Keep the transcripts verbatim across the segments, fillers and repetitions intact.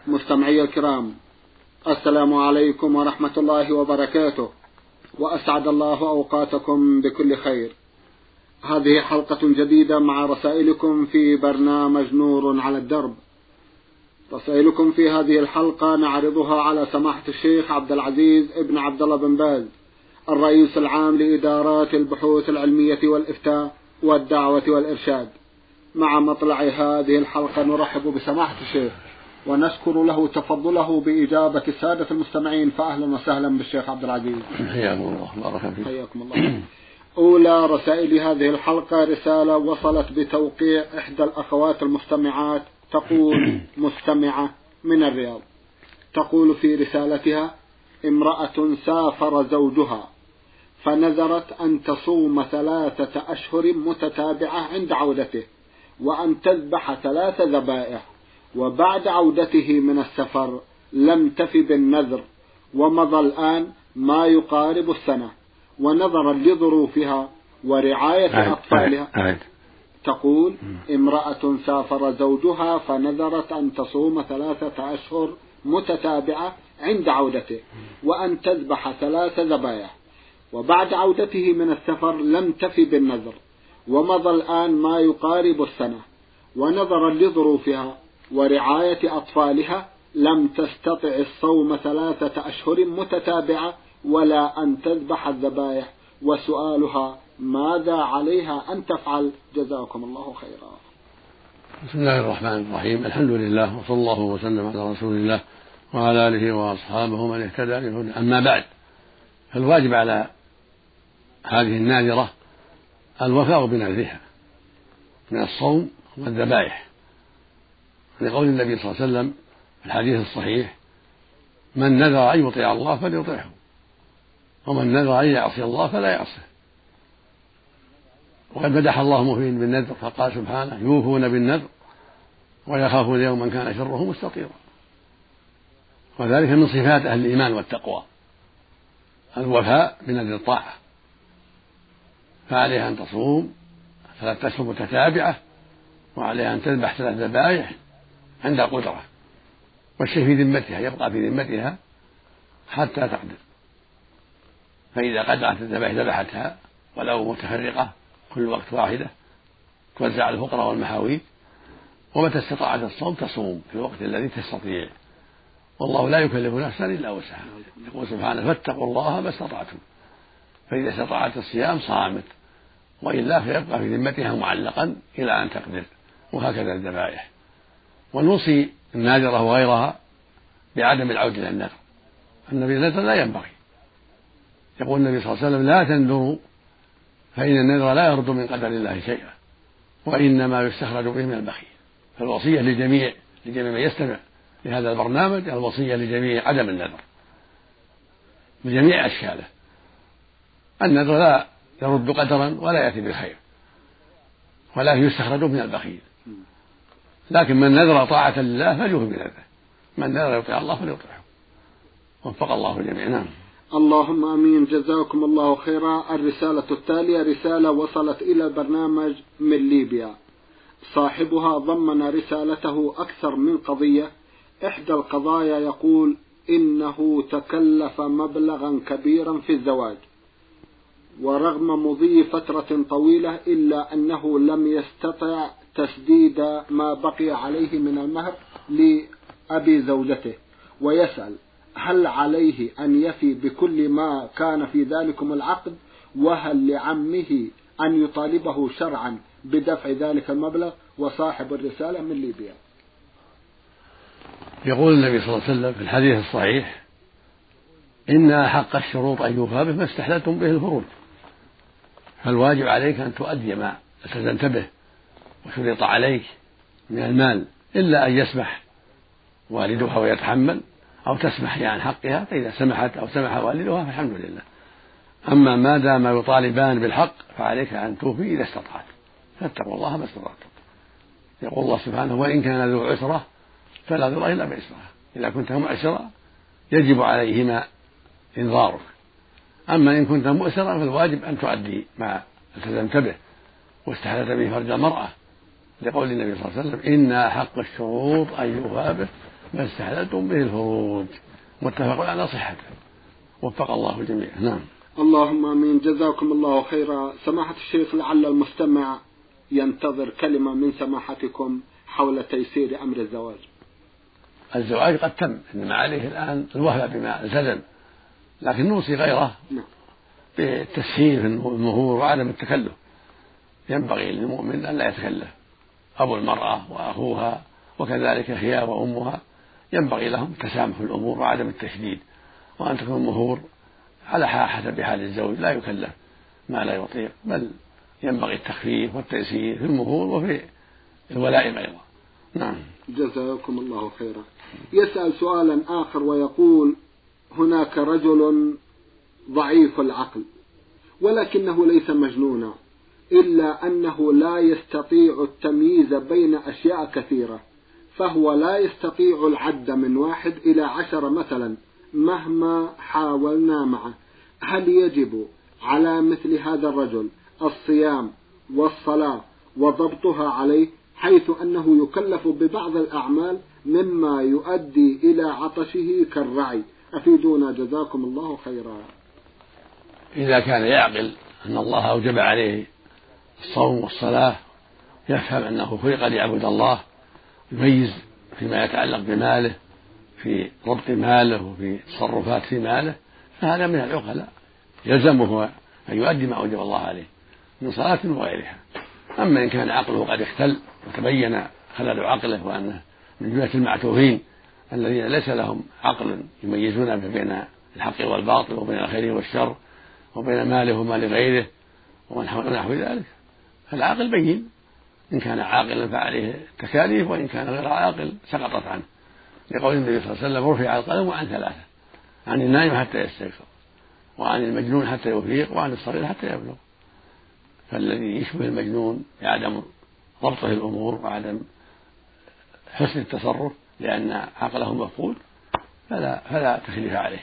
مستمعي الكرام، السلام عليكم ورحمة الله وبركاته، وأسعد الله أوقاتكم بكل خير. هذه حلقة جديدة مع رسائلكم في برنامج نور على الدرب. رسائلكم في هذه الحلقة نعرضها على سماحة الشيخ عبد العزيز ابن عبد الله بن باز، الرئيس العام لإدارات البحوث العلمية والإفتاء والدعوة والإرشاد. مع مطلع هذه الحلقة نرحب بسماحة الشيخ ونشكر له تفضله بإجابة السادة المستمعين، فأهلا وسهلا بالشيخ عبد العزيز. حياكم الله. بارك فيك. حياكم الله. أولى رسائل هذه الحلقة رسالة وصلت بتوقيع إحدى الأخوات المستمعات، تقول مستمعة من الرياض، تقول في رسالتها: امرأة سافر زوجها فنذرت أن تصوم ثلاثة أشهر متتابعة عند عودته، وأن تذبح ثلاث ذبائح، وبعد عودته من السفر لم تف بالنذر، ومضى الآن ما يقارب السنة، ونظرا لظروفها ورعاية أطفالها. تقول: امرأة سافر زوجها فنذرت أن تصوم ثلاثة أشهر متتابعة عند عودته، وأن تذبح ثلاث ذبائح، وبعد عودته من السفر لم تف بالنذر، ومضى الآن ما يقارب السنة، ونظرا لظروفها ورعاية أطفالها لم تستطع الصوم ثلاثة أشهر متتابعة ولا أن تذبح الذبائح، وسؤالها: ماذا عليها أن تفعل؟ جزاكم الله خيرا. بسم الله الرحمن الرحيم. الحمد لله، وصلى الله وسلم على رسول الله وعلى آله وأصحابه من اهتدى بهداه. أما بعد، فالواجب على هذه الناذرة الوفاء بنذرها من الصوم والذبائح، لقول النبي صلى الله عليه وسلم في الحديث الصحيح: من نذر أن يطيع الله فليطيعه، ومن نذر أن يعصي الله فلا يعصه. وقد مدح الله الموفين بالنذر فقال سبحانه: يوفون بالنذر ويخافون يوما كان شره مستطيرا. وذلك من صفات أهل الإيمان والتقوى، الوفاء بنذر الطاعة. فعليها أن تصوم ثلاثة أشهر متتابعة، وعليها أن تذبح ثلاث ذبائح عند قدرة، والشيء في ذمتها، يبقى في ذمتها حتى تقدر. فإذا قدرت الذبائح ذبحتها، ولو متفرقة كل وقت واحدة، توزع على الفقراء والمحاويج. ومتى استطاعت الصوم تصوم في الوقت الذي تستطيع، والله لا يكلف نفسا إلا وسعها. يقول سبحانه: فاتقوا الله ما استطعتم. فإذا استطاعت الصيام صامت، وإلا فيبقى في ذمتها معلقا إلى أن تقدر. وهكذا الذبائح. ونوصي الناذرة وغيرها بعدم العودة إلى النذر. النبي النذر لا ينبغي. يقول النبي صلى الله عليه وسلم: لا تنذروا فإن النذر لا يرد من قدر الله شيئا، وإنما يستخرج به من البخيل. فالوصية لجميع لجميع من يستمع لهذا البرنامج، الوصية لجميع عدم النذر بجميع أشكاله. النذر لا يرد قدرا ولا يأتي بالخير، ولا يستخرج من البخيل. لكن من نذر طاعة لله فليوفي بنذره، من نذر يطيع الله فليطيعه. وفق الله الجميع. نعم. اللهم امين. جزاكم الله خيرا. الرسالة التالية رسالة وصلت الى البرنامج من ليبيا، صاحبها ضمن رسالته اكثر من قضية. احدى القضايا يقول انه تكلف مبلغا كبيرا في الزواج، ورغم مضي فترة طويلة الا انه لم يستطع تسديد ما بقي عليه من المهر لأبي زوجته، ويسأل: هل عليه أن يفي بكل ما كان في ذلكم العقد؟ وهل لعمه أن يطالبه شرعا بدفع ذلك المبلغ؟ وصاحب الرسالة من ليبيا. يقول النبي صلى الله عليه وسلم في الحديث الصحيح: إن أحق الشروط أن يوفى به ما استحللتم به الفروج. فالواجب عليك أن تؤدي ما التزمت به وشرط عليك من المال، إلا أن يسمح والدها ويتحمل، أو تسمح عن حقها، فإذا سمحت أو سمح والدها فالحمد لله. أما ما دام يطالبان بالحق فعليك أن توفي إذا استطعت. فاتقوا الله ما استطعتم. يقول الله سبحانه: وإن كان ذو عسرة فلا ضرر إلا بعسرها. إذا كنت معسرا يجب عليهما إنظارك. أما إن كنت مؤسرا فالواجب أن تؤدي ما التزمت به واستحلت به فرج المرأة، لقول النبي صلى الله عليه وسلم: إن أحق الشروط أن يوفى به ما استحللتم به الفروج. متفق على صحته، وفق الله الجميع. نعم. اللهم آمين. جزاكم الله خيرا. سماحة الشيخ، لعل المستمع ينتظر كلمة من سماحتكم حول تيسير أمر الزواج. الزواج قد تم، إنما عليه الآن الوفاء بما التزم، لكن نوصي غيره بالتسهيل في المهور وعدم التكلف. ينبغي للمؤمن أن لا يتكلف، أبو المرأة وأخوها وكذلك أخيها وأمها ينبغي لهم تسامح الأمور وعدم التشديد، وأن تكون المهور على حسب حال الزوج، لا يكلف ما لا يطيق، بل ينبغي التخفيف والتيسير في المهور وفي الولائم أيضا. نعم. جزاكم الله خيرا. يسأل سؤالا آخر ويقول: هناك رجل ضعيف العقل ولكنه ليس مجنونا، إلا أنه لا يستطيع التمييز بين أشياء كثيرة، فهو لا يستطيع العد من واحد إلى عشرة مثلا مهما حاولنا معه. هل يجب على مثل هذا الرجل الصيام والصلاة وضبطها عليه، حيث أنه يكلف ببعض الأعمال مما يؤدي إلى عطشه كالرعي؟ أفيدونا جزاكم الله خيرا. إذا كان يعقل أن الله أوجب عليه الصوم والصلاة، يفهم أنه خلق ليعبد الله، يميز فيما يتعلق بماله، في ضبط ماله وفي تصرفات في ماله، فهذا من العقلاء يلزمه أن يؤدي ما أوجب الله عليه من صلاة وغيرها. أما إن كان عقله قد اختل وتبين خلل عقله وأنه من جملة المعتوهين الذين ليس لهم عقل يميزون بين الحق والباطل وبين الخير والشر وبين ماله ومال غيره ونحو ذلك، فالعاقل بين، إن كان عاقلا فعليه التكاليف، وإن كان غير عاقل سقطت عنه، لقول النبي صلى الله عليه وسلم: رفع القلم عن ثلاثة، عن النائم حتى يستيقظ، وعن المجنون حتى يفيق، وعن الصغير حتى يبلغ. فالذي يشبه المجنون بعدم ضبطه الأمور وعدم حسن التصرف لأن عقله مفقود فلا فلا تكليف عليه.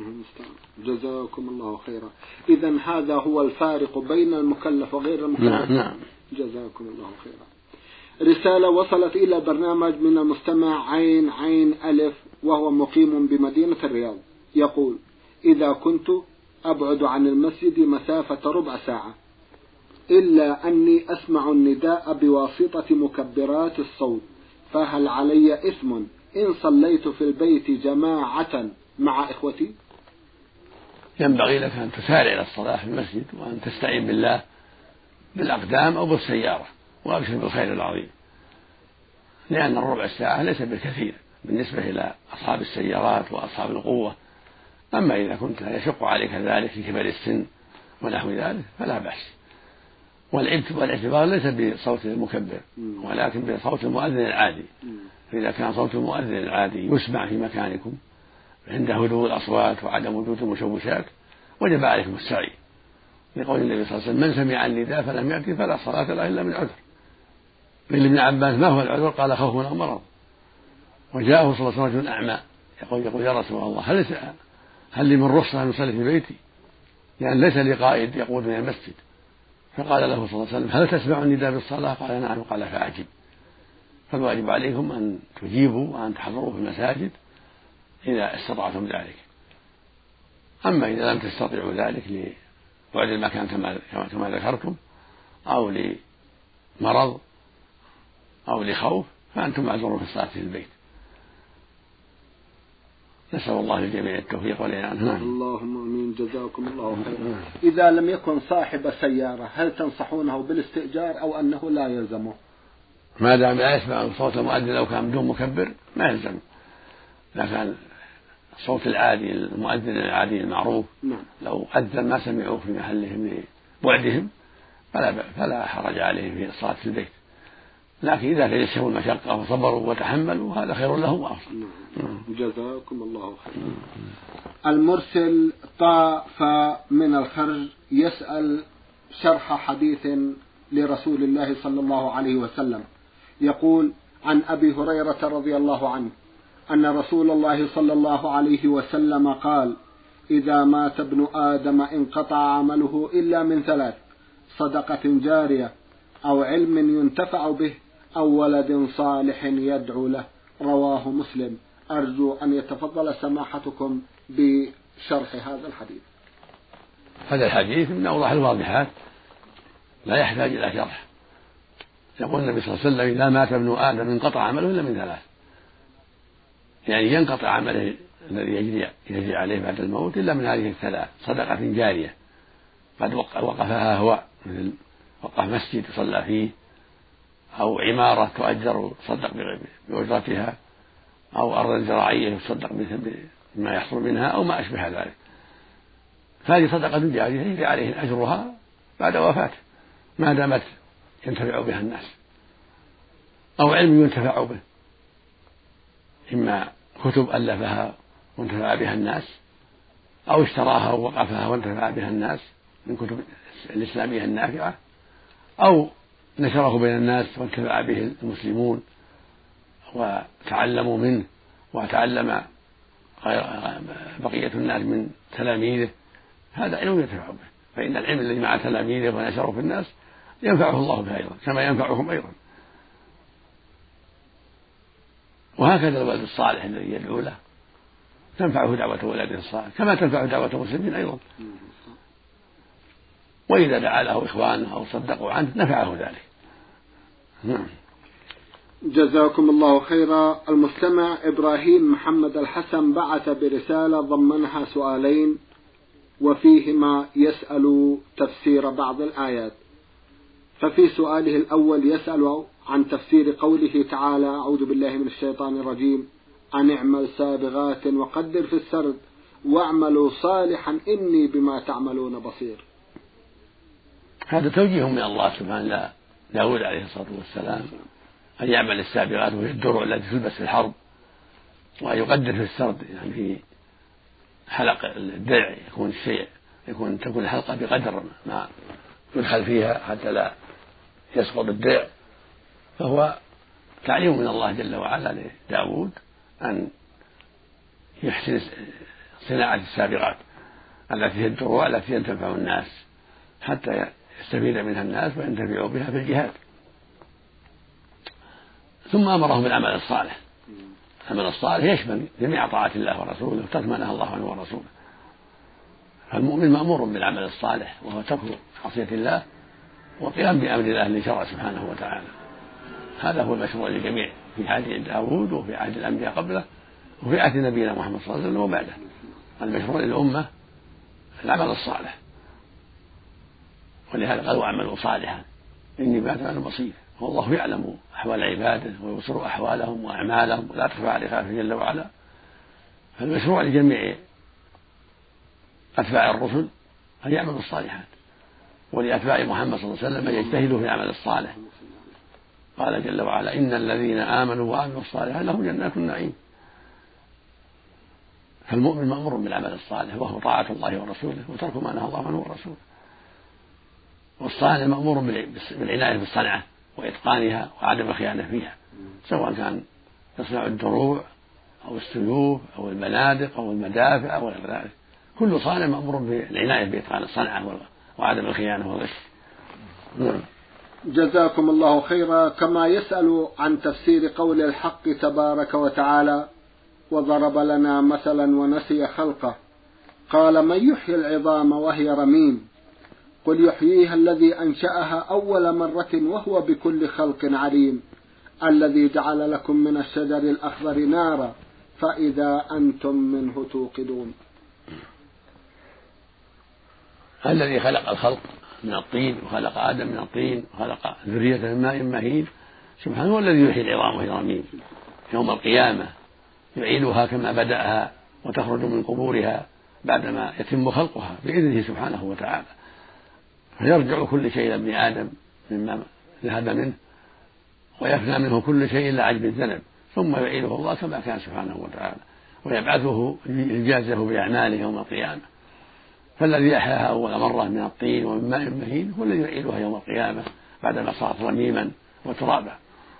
جزاكم الله خيرا. إذن هذا هو الفارق بين المكلف وغير المكلف. نعم. نعم. جزاكم الله خيرا. رسالة وصلت إلى برنامج من المستمع عين عين ألف، وهو مقيم بمدينة الرياض، يقول: إذا كنت أبعد عن المسجد مسافة ربع ساعة، إلا أني أسمع النداء بواسطة مكبرات الصوت، فهل علي إثم إن صليت في البيت جماعة مع إخوتي؟ ينبغي لك أن تسارع إلى الصلاة في المسجد، وأن تستعين بالله بالأقدام أو بالسيارة، وأبشر بالخير العظيم، لأن الربع الساعة ليس بالكثير بالنسبة إلى أصحاب السيارات وأصحاب القوة. أما إذا كنت يشق عليك ذلك لكبر السن ونحو ذلك فلا بأس. والاعتبار ليس بصوت المكبر ولكن بصوت المؤذن العادي. فإذا كان صوت المؤذن العادي يسمع في مكانكم عند هدوء الأصوات وعدم وجود المشوشات وجب عليكم السعي، لقول النبي صلى الله عليه وسلم: من سمع النداء فلم يأتي فلا صلاة له إلا من عذر. قيل لابن عباس: ما هو العذر؟ قال: خوف أو مرض. وجاءه صلى الله عليه وسلم رجل أعمى يقول يقول يا رسول الله، هل هل لي من رخصة أن أصلي في بيتي؟ لأن ليس لي قائد يقودني المسجد. فقال له صلى الله عليه وسلم: هل تسمع النداء بالصلاة؟ قال: نعم. قال: فأعجب. فالواجب عليكم أن تجيبوا وأن تحضروا في المساجد إذا استطعتم ذلك. أما إذا لم تستطيعوا ذلك لبعد المكان كما كما ذكرتم، أو لمرض أو لخوف، فأنتم معذورون في الصلاة في البيت. نسأل الله للجميع التوفيق والإعانة. اللهم آمين. جزاكم الله خيرا. إذا لم يكن صاحب سيارة، هل تنصحونه بالاستئجار أو أنه لا يلزمه؟ ما دام لا يسمع صوت المؤذن لو كان بدون مكبر ما يلزم، لكن الصوت العادي المؤذن العادي المعروف نعم. لو أذن ما سمعوه في محلهم لبعدهم فلا فلا حرج عليهم في الصلاة في البيت، لكن إذا تيسروا المشقة وصبروا وتحملوا هذا خير لهم وأفضل. نعم. جزاكم الله خيرا. المرسل طاف من الخرج يسأل شرح حديث لرسول الله صلى الله عليه وسلم، يقول: عن أبي هريرة رضي الله عنه أن رسول الله صلى الله عليه وسلم قال: إذا مات ابن آدم انقطع عمله إلا من ثلاث: صدقة جارية أو علم ينتفع به أو ولد صالح يدعو له. رواه مسلم. أرجو أن يتفضل سماحتكم بشرح هذا الحديث. هذا الحديث من أوضح الواضحات لا يحتاج إلى شرح. يقول النبي صلى الله عليه وسلم: إذا مات ابن آدم انقطع عمله إلا من ثلاث، يعني ينقطع عمله الذي يجري يجري عليه بعد الموت إلا من هذه الثلاث: صدقة جارية قد وقفها هو، مثل وقف مسجد يصلى فيه، أو عمارة تؤجر تصدق بأجرتها، أو أرض زراعية يصدق بما يحصل منها، أو ما أشبه ذلك. فهذه صدقة جارية يجري عليه أجرها بعد وفاته ما دامت ينتفع بها الناس، أو علم ينتفع به، إما كتب ألفها وانتفع بها الناس، أو اشتراها ووقفها وانتفع بها الناس من كتب الإسلامية النافعة، أو نشره بين الناس وانتفع به المسلمون وتعلموا منه وتعلم بقية الناس من تلاميذه، هذا علم ينتفع به. فإن العلم الذي مع تلاميذه ونشره في الناس ينفعه الله به أيضا كما ينفعهم أيضا. وهكذا الولد الصالح الذي يدعو له تنفعه دعوة ولده الصالح كما تنفع دعوة المسلمين أيضا، وإذا دعا له إخوانه أو صدقوا عنه نفعه ذلك. نعم. جزاكم الله خيرا. المستمع إبراهيم محمد الحسن بعث برسالة ضمنها سؤالين وفيهما يسأل تفسير بعض الآيات. ففي سؤاله الأول يسأل عن تفسير قوله تعالى: أعوذ بالله من الشيطان الرجيم، أن اعمل سابغات وقدر في السرد واعملوا صالحا إني بما تعملون بصير. هذا توجيه من الله سبحانه لداود عليه الصلاة والسلام أن يعمل السابغات وهي الدروع التي تلبس في الحرب، وأن يقدر في السرد، يعني في حلق الدرع يكون الشيء يكون تكون الحلقة بقدر ما يدخل فيها حتى لا يسقط الدرع. فهو تعليم من الله جل وعلا لداود أن يحسن صناعة السابغات التي هي الدروع التي تنفع الناس حتى يستفيد منها الناس وينتفعوا بها في الجهاد. ثم أمرهم بالعمل الصالح. العمل الصالح يشمل جميع طاعات الله ورسوله وترك ما نهى الله عنه ورسوله. فالمؤمن مأمور بالعمل الصالح وهو ترك معصية الله وقيام بأمر الله الذي شرع سبحانه وتعالى. هذا هو المشروع للجميع في عهد داود وفي عهد الأنبياء قبله وفي عهد نبينا محمد صلى الله عليه وسلم وبعده. المشروع للأمة العمل الصالح، ولهذا قال: واعملوا صالحا إني بما تعملون بصير. والله يعلم أحوال عباده ويبصر أحوالهم وأعمالهم ولا تخفى عليه خافية جل وعلا. فالمشروع لجميع أتباع الرسل أن يعملوا الصالحات، ولأتباع محمد صلى الله عليه وسلم أن يجتهدوا في العمل الصالح. قال جل وعلا: إن الذين آمنوا وعملوا الصالحات لهم جنات النعيم. فالمؤمن مأمور بالعمل الصالح وهو طاعة الله ورسوله وترك ما نهى الله عنه والرسول. والصانع مأمور بالعناية بالصنعة وإتقانها وعدم الخيانة فيها، سواء كان يصنع الدروع أو السيوف أو المنادق أو المدافع أو غير ذلك. كل صانع مأمور بالعناية بإتقان الصنعة وعدم الخيانة والغش. نعم. جزاكم الله خيرا. كما يسأل عن تفسير قول الحق تبارك وتعالى: وضرب لنا مثلا ونسي خلقه قال من يحيي العظام وهي رميم قل يحييها الذي أنشأها أول مرة وهو بكل خلق عليم الذي جعل لكم من الشجر الأخضر نارا فإذا أنتم منه توقدون. الذي خلق الخلق من الطين وخلق آدم من الطين وخلق ذرية من ماء مهين سبحانه هو الذي يحيي العظام وهي رميم يوم القيامة، يعيدها كما بدأها وتخرج من قبورها بعدما يتم خلقها بإذنه سبحانه وتعالى، فيرجع كل شيء إلى ابن آدم مما ذهب منه ويفنى منه كل شيء إلا عجب الذنب، ثم يعيده الله كما كان سبحانه وتعالى ويبعثه ليجازيه بأعماله يوم القيامة. فالذي أحياها أول مرة من الطين ومن ماء مهين هو الذي يعيدها يوم القيامة بعدما صارت رميما وترابا،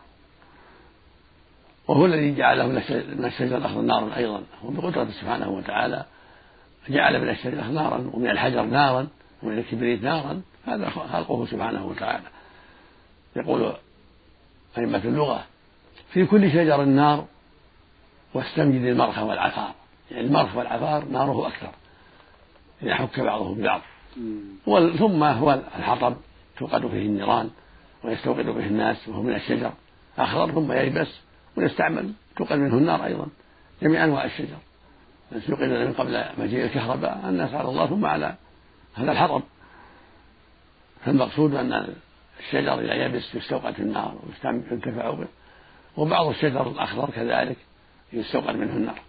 وهو الذي جعله من الشجر الأخضر نارا أيضا، وبقدرته سبحانه وتعالى جعل من الشجر نارا ومن الحجر نارا ومن الكبريت نارا، هذا خلقه سبحانه وتعالى. يقول أئمة اللغة: في كل شجر نار واستمجد المرخ والعفار، يعني المرخ والعفار ناره أكثر إذا حك بعضه ببعض. ثم هو الحطب توقد فيه النيران ويستوقد به الناس، وهو من الشجر أخضر ثم ييبس ويستعمل توقد منه النار أيضا، جميع أنواع الشجر التي يوقد من قبل مجيء الكهرباء الناس على الله ثم على هذا الحطب. فالمقصود أن الشجر إذا يبس يستوقد في النار وينتفع به، وبعض الشجر الأخضر كذلك يستوقد منه النار.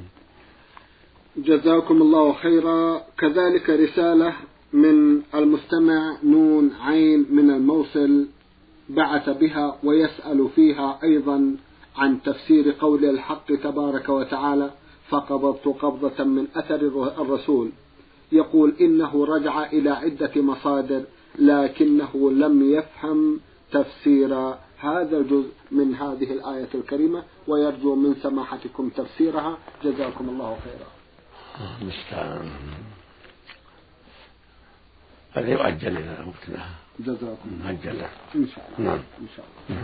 جزاكم الله خيرا. كذلك رسالة من المستمع نون عين من الموصل بعث بها ويسأل فيها أيضا عن تفسير قول الحق تبارك وتعالى: فقبضت قبضة من أثر الرسول. يقول إنه رجع إلى عدة مصادر لكنه لم يفهم تفسير هذا الجزء من هذه الآية الكريمة، ويرجو من سماحتكم تفسيرها جزاكم الله خيرا. المستعان. هذا يؤجل إلى وقتنا. جزاكم مؤجل إن شاء الله. نعم. إن شاء الله.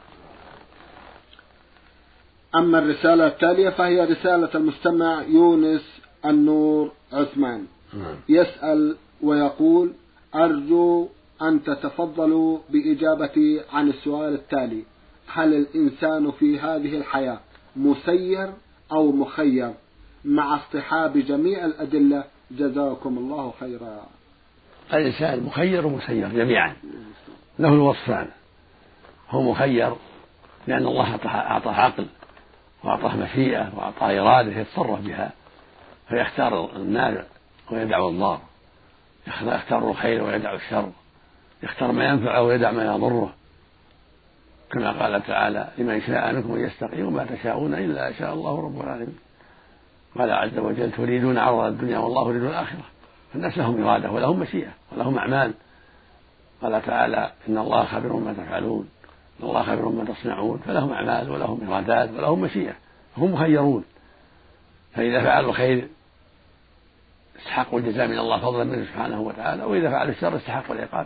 أما الرسالة التالية فهي رسالة المستمع يونس النور عثمان. نعم. يسأل ويقول: أرجو أن تتفضلوا بإجابتي عن السؤال التالي: هل الإنسان في هذه الحياة مسير أو مخير مع اصطحاب جميع الأدلة؟ جزاكم الله خيرا. الإنسان مخير ومسير جميعا، له الوصفان. هو مخير لأن الله أعطاه عقل وأعطاه مشيئة وأعطاه إرادة يتصرف بها، فيختار النافع ويدع الضار، يختار الخير ويدع الشر، يختار ما ينفعه ويدع ما يضره، كما قال تعالى: لمن شاء منكم أن يستقيم وما تشاءون إلا شاء الله رب العالمين. قال عز وجل: تريدون عرض الدنيا والله يريد الآخرة. فالناس لهم إرادة ولهم مشيئة ولهم أعمال. قال تعالى: إن الله خبير ما تفعلون، إن الله خبير ما تصنعون. فلهم أعمال ولهم إرادات ولهم مشيئة، هم مخيرون. فإذا فعلوا الخير استحقوا الجزاء من الله فضلا منه سبحانه وتعالى، وإذا فعلوا الشر استحقوا العقاب.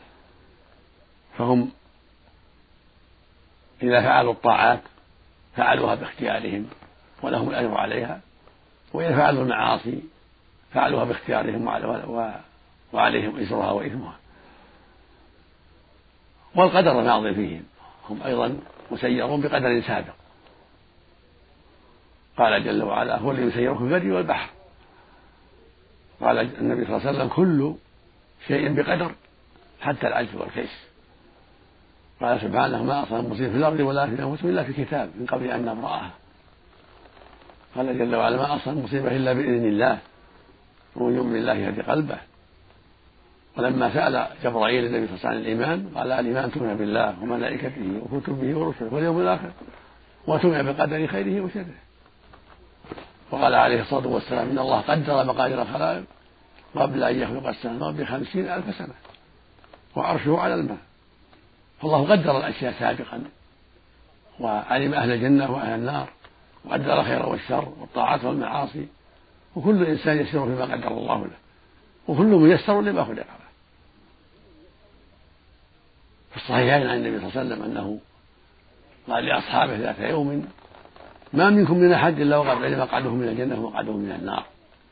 فهم إذا فعلوا الطاعات فعلوها باختيارهم ولهم الأجر عليها، وإذا فعلوا المعاصي فعلوها باختيارهم وعليهم إجرها وإثمها. والقدر ماضي فيهم، هم أيضا مسيرون بقدر سابق. قال جل وعلا: هو الذي يسيركم في البر والبحر. قال النبي صلى الله عليه وسلم: كل شيء بقدر حتى العجز والكيس. قال سبحانه: ما أصاب مصيبة في الأرض ولا في أنفسهم إلا في كتاب من قبل أن نبرأها. قال جل وعلا: ما أصاب مصيبة إلا بإذن الله، ومن يؤمن بالله يهدي قلبه. ولما سأل جبرائيل النبي صلى الله عليه وسلم عن الإيمان قال: الإيمان تؤمن بالله وملائكته وكتبه ورسله واليوم الآخر وتؤمن بقدر خيره وشره. وقال عليه الصلاة والسلام: إن الله قدر مقادير الخلائق قبل أن يخلق السماوات بخمسين ألف سنة وعرشه على الماء. فالله قدر الأشياء سابقا وعلم أهل الجنة وأهل النار، وقدر الخير والشر والطاعات والمعاصي، وكل إنسان يسير فيما قدر الله له، وكل ميسر لما خلق له. في الصحيحين عن النبي صلى الله عليه وسلم أنه قال لأصحابه ذات يوم: ما منكم من أحد إلا وقد علم مقعده من الجنة ومقعده من النار.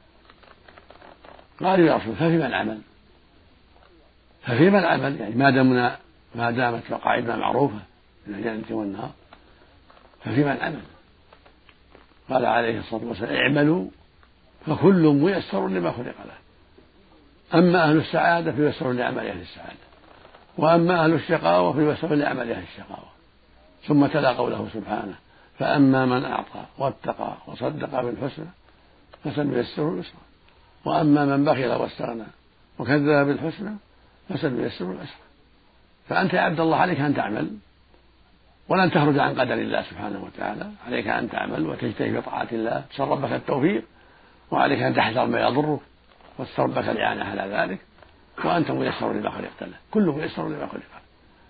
قالوا: يا رسول ففيما العمل؟ ففيما العمل يعني ما دامنا ما دامت مقاعدنا معروفة من الجنة والنار ففيما العمل؟ قال عليه الصلاة والسلام: اعملوا فكل ميسر لما خلق له. أما أهل السعادة فييسرون لعمل أهل السعادة، وأما أهل الشقاوة فييسرون لعمل أهل الشقاوة. ثم تلا قوله سبحانه: فأما من أعطى واتقى وصدق بالحسنى فسنيسره اليسرى، وأما من بخل واستغنى وكذب بالحسنى فسنيسره العسرى. فأنت يا عبد الله عليك أن تعمل ولن تخرج عن قدر الله سبحانه وتعالى، عليك أن تعمل وتجتهد في طاعة الله، تسأل ربك التوفيق، وعليك أن تحذر ما يضرك وتسأل ربك الإعانة على ذلك، وأنت ميسر لما خلقت له، كل ميسر لما خلق له.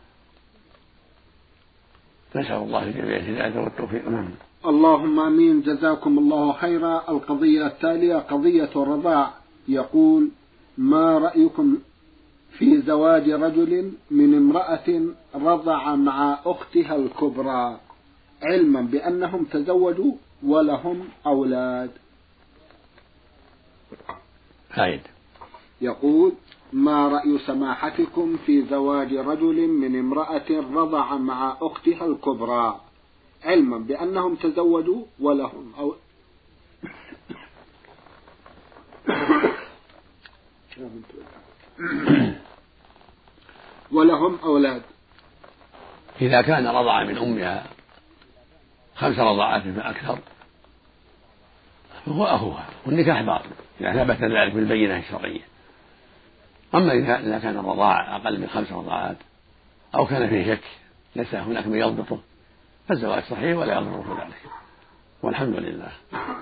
نسأل الله الجميع الهداية والتوفيق. اللهم آمين. جزاكم الله خيرا. القضية التالية قضية الرضاع. يقول: ما رأيكم في زواج رجل من امرأة رضع مع أختها الكبرى علما بأنهم تزوجوا ولهم أولاد. عيد. يقول: ما رأي سماحتكم في زواج رجل من امرأة رضع مع أختها الكبرى، علما بأنهم تزوجوا ولهم أو ولهم أولاد؟ إذا كان رضع من أمها خمس رضعات فأكثر فهو أخوها والنكاح باطل إذا ثبت ذلك بالبينة الشرعية. أما إذا كان الرضاع أقل من خمس رضعات أو كان فيه شك ليس هناك من يضبطه فالزواج صحيح ولا يضره ذلك، والحمد لله.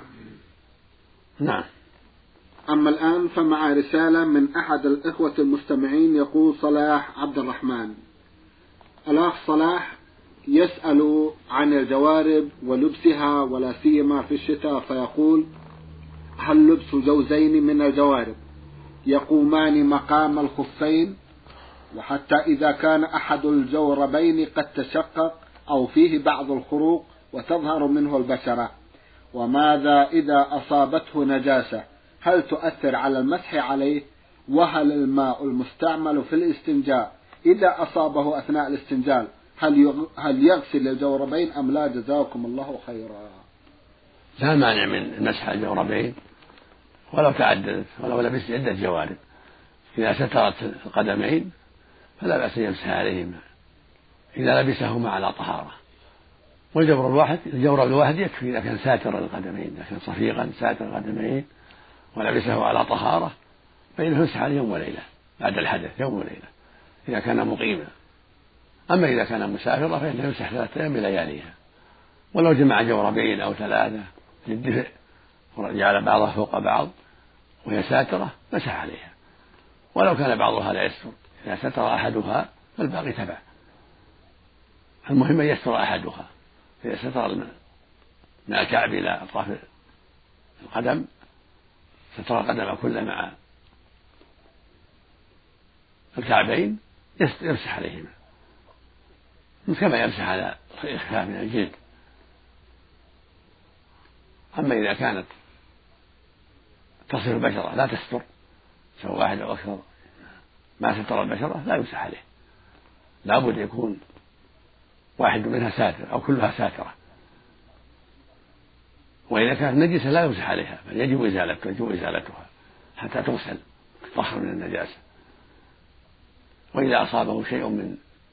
نعم. أما الآن فمع رسالة من أحد الإخوة المستمعين. يقول صلاح عبد الرحمن: الأخ صلاح يسأل عن الجوارب ولبسها ولا سيما في الشتاء، فيقول: هل لبس جوزين من الجوارب يقومان مقام الخفين؟ وحتى إذا كان أحد الجوربين قد تشقق أو فيه بعض الخروق وتظهر منه البشرة، وماذا إذا أصابته نجاسة؟ هل تؤثر على المسح عليه؟ وهل الماء المستعمل في الاستنجاء إذا أصابه أثناء الاستنجاء هل هل يغسل الجوربين أم لا؟ جزاكم الله خيرا. لا مانع من المسح على الجوربين ولو تعددت ولو لبس عدة جوارب، إذا سترت القدمين فلا بأس يمسح عليهما إذا لبسهما على طهارة. والجورب الواحد الجورب الواحد يكفي إذا كان ساتر القدمين، إذا كان صفيقا ساتر القدمين ولبسه على طهارة فإنه يمسح عليه يوم وليلة بعد الحدث، يوم وليلة إذا كان مقيما. أما إذا كان مسافرا فإنه يمسح ثلاثة أيام بلياليها، ولو جمع جوربين أو ثلاثة للدفء وجعل بعضها فوق بعض وهي ساترة مسح عليها، ولو كان بعضها لا يستر إذا ستر أحدها فالباقي تبع. المهم أن يستر أحدها، إذا ستر من الكعب إلى أطراف القدم ستر القدم كلها مع الكعبين يمسح عليهما كما يمسح على الخفاف من الجلد. أما إذا كانت تصف البشرة لا تستر سواء واحد أو أكثر ما ستر البشرة لا يمسح عليه، لا بد يكون واحد منها ساتر أو كلها ساترة. وإذا كانت نجسة لا يمسح عليها بل يجب إزالتها يجب إزالتها حتى تغسل تطهر من النجاسة. وإذا أصابه شيء من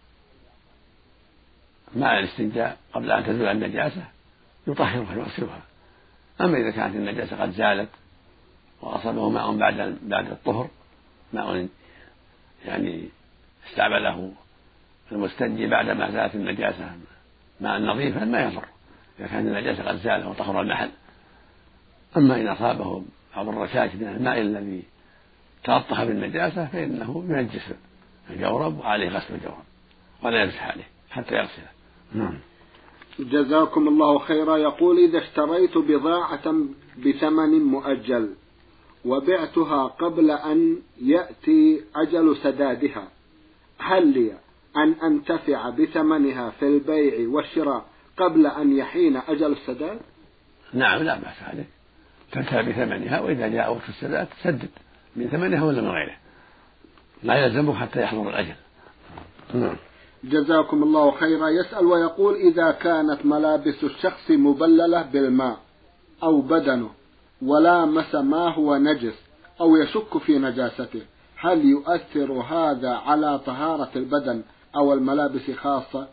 ماء الاستنجاء قبل أن تزول النجاسة يطهرها ويغسلها. أما إذا كانت النجاسة قد زالت وأصابه ماء بعد بعد الطهر، ماء يعني استعمله المستنجي بعد ما زالت النجاسة ماء نظيفا ما يضر إذا كانت النجاسة قد زالت وطهر المحل. أما إن أصابه بعض الرشاش من الماء الذي تلطخ بالنجاسة فإنه ينجس الجورب وعليه غسل الجورب ولا يمسح عليه حتى يغسله. نعم. جزاكم الله خيرا. يقول: إذا اشتريت بضاعة بثمن مؤجل وبعتها قبل أن يأتي أجل سدادها، هل لي أن أنتفع بثمنها في البيع والشراء قبل أن يحين أجل السداد؟ نعم لا بأس عليك، تنتفع بثمنها، وإذا جاء وقت السداد تسدد من ثمنها ولا من غيره، لا يلزمك حتى يحضر الأجل. نعم. جزاكم الله خيرا. يسأل ويقول: إذا كانت ملابس الشخص مبللة بالماء أو بدنه ولامس ما هو نجس أو يشك في نجاسته، هل يؤثر هذا على طهارة البدن أو الملابس خاصة؟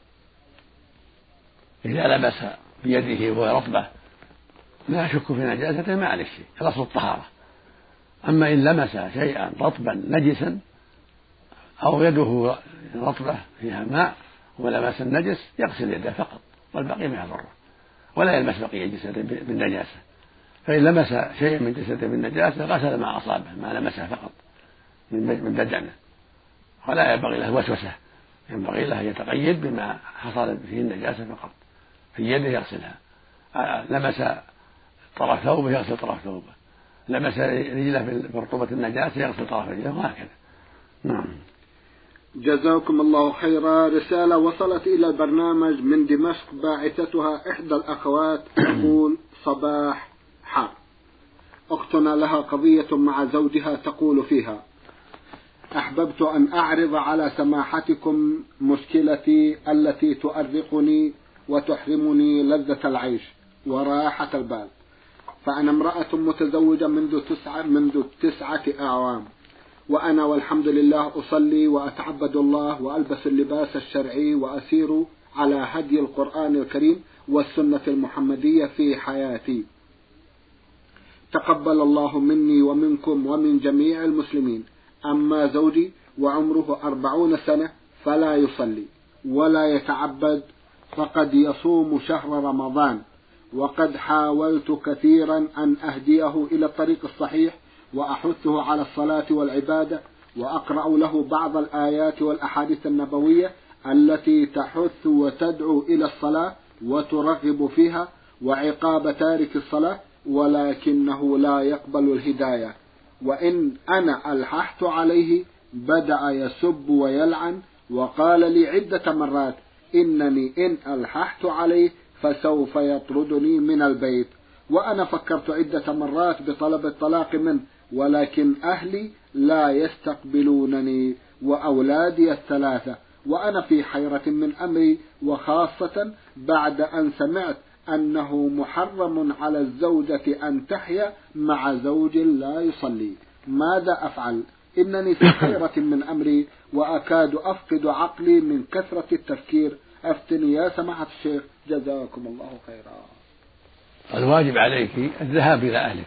إذا لبس بيده وهو رطبة لا يشك في نجاسته ما عليه شيء، الأصل الطهارة. أما إن لمس شيئا رطبا نجسا أو يده رطبة فيها ماء ولمس النجس يغسل يده فقط والباقي ما يضره، ولا يلمس بقية جسده بالنجاسة. فإن لمس شيئا من جسده بالنجاسة غسل ما أصابه ما لمسه فقط من بدنه، ولا ينبغي له وسوسة، ينبغي له يتقيد بما حصل فيه النجاسة فقط. في يده يغسلها، لمس طرف ثوبه يغسل طرف ثوبه، لمس رجله برطوبة النجاسة يغسل طرف رجله، وهكذا. نعم. جزاكم الله خيرا. رسالة وصلت إلى البرنامج من دمشق، باعثتها إحدى الأخوات تقول: صباح حار. أختنا لها قضية مع زوجها تقول فيها: أحببت أن أعرض على سماحتكم مشكلتي التي تؤرقني وتحرمني لذة العيش وراحة البال. فأنا امرأة متزوجة منذ تسعة منذ تسعة أعوام، وأنا والحمد لله أصلي وأتعبد الله وألبس اللباس الشرعي وأسير على هدي القرآن الكريم والسنة المحمدية في حياتي. تقبل الله مني ومنكم ومن جميع المسلمين. أما زوجي وعمره أربعون سنة فلا يصلي ولا يتعبد، فقد يصوم شهر رمضان، وقد حاولت كثيرا أن أهديه إلى الطريق الصحيح وأحثه على الصلاة والعبادة، وأقرأ له بعض الآيات والأحاديث النبوية التي تحث وتدعو إلى الصلاة وترغب فيها وعقاب تارك الصلاة، ولكنه لا يقبل الهداية. وإن أنا ألححت عليه بدأ يسب ويلعن، وقال لي عدة مرات إنني إن ألححت عليه فسوف يطردني من البيت. وأنا فكرت عدة مرات بطلب الطلاق منه، ولكن أهلي لا يستقبلونني وأولادي الثلاثة، وأنا في حيرة من أمري، وخاصة بعد أن سمعت أنه محرم على الزوجة أن تحيا مع زوج لا يصلي. ماذا أفعل؟ إنني في حيرة من أمري وأكاد أفقد عقلي من كثرة التفكير. أفتني يا سماحة الشيخ، جزاكم الله خيرا. الواجب عليك الذهاب إلى أهلك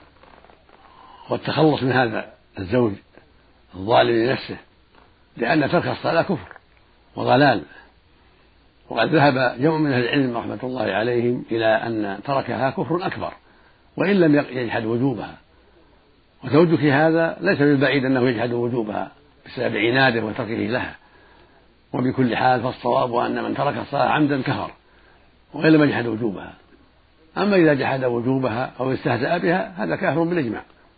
والتخلص من هذا الزوج الظالم لنفسه، لأن ترك الصلاة كفر وضلال. وقد ذهب جمع من أهل العلم رحمة الله عليهم إلى أن تركها كفر أكبر وإن لم يجحد وجوبها. وزوجك هذا ليس بالبعيد أنه يجحد وجوبها بسبب عناده وتركه لها، وبكل حال فالصواب أن من ترك الصلاة عمدا كفر وإن لم يجحد وجوبها. أما إذا جحد وجوبها أو استهزأ بها هذا كافر بالإجماع.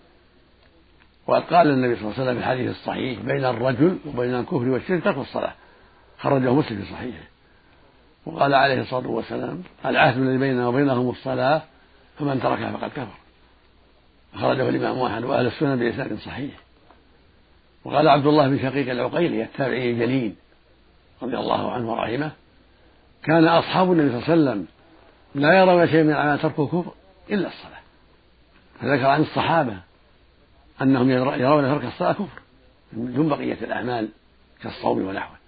وقد قال النبي صلى الله عليه وسلم في الحديث الصحيح: بين الرجل وبين الكفر والشرك ترك الصلاة، خرجه مسلم في صحيحه. وقال عليه الصلاة والسلام: العهد الذي بيننا وبينهم الصلاة فمن تركها فقد كفر، خرجه الإمام أحمد وأهل السنن بإسناد صحيح. وقال عبد الله بن شقيق العقيلي التابعي الجليل رضي الله عنه ورحمه: كان أصحاب النبي صلى الله عليه وسلم لا يرون شيء من أعمال تركه كفر إلا الصلاة. فذكر عن الصحابة أنهم يرون ترك الصلاة كفر دون بقية الأعمال كالصوم ونحوه.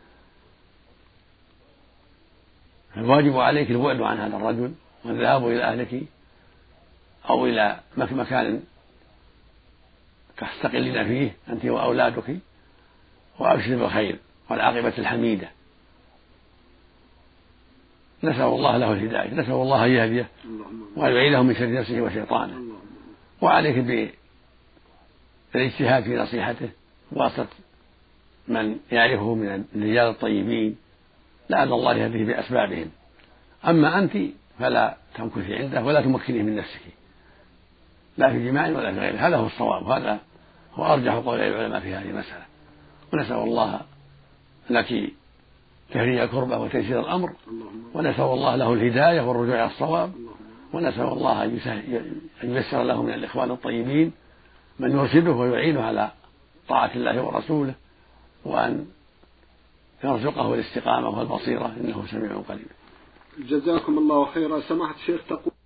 الواجب عليك البعد عن هذا الرجل والذهاب إلى أهلك أو إلى مكان تستقلين فيه أنت وأولادك، وأبشر بالخير والعاقبة الحميدة. نسأل الله له الهداية، نسأل الله أن يهديه وأن يعيده من شر نفسه وشيطانه. وعليك بالاجتهاد في نصيحته واسطة من يعرفه من الرجال الطيبين لعل الله يهديه بأسبابهم. أما أنت فلا تمكثي عنده ولا تمكنيه من نفسك، لا في جماع ولا في غيره. هذا هو الصواب، هذا هو أرجح قول العلماء في هذه المسألة. ونسأل الله لك تفريج الكربة وتيسير الأمر، ونسأل الله له الهداية والرجوع إلى الصواب، ونسأل الله أن ييسر له من الإخوان الطيبين من يرشده ويعينه على طاعة الله ورسوله، وأن يرزقه الاستقامة والبصيرة إنه سميع قريب. جزاكم الله خيرا. سماحة الشيخ تقول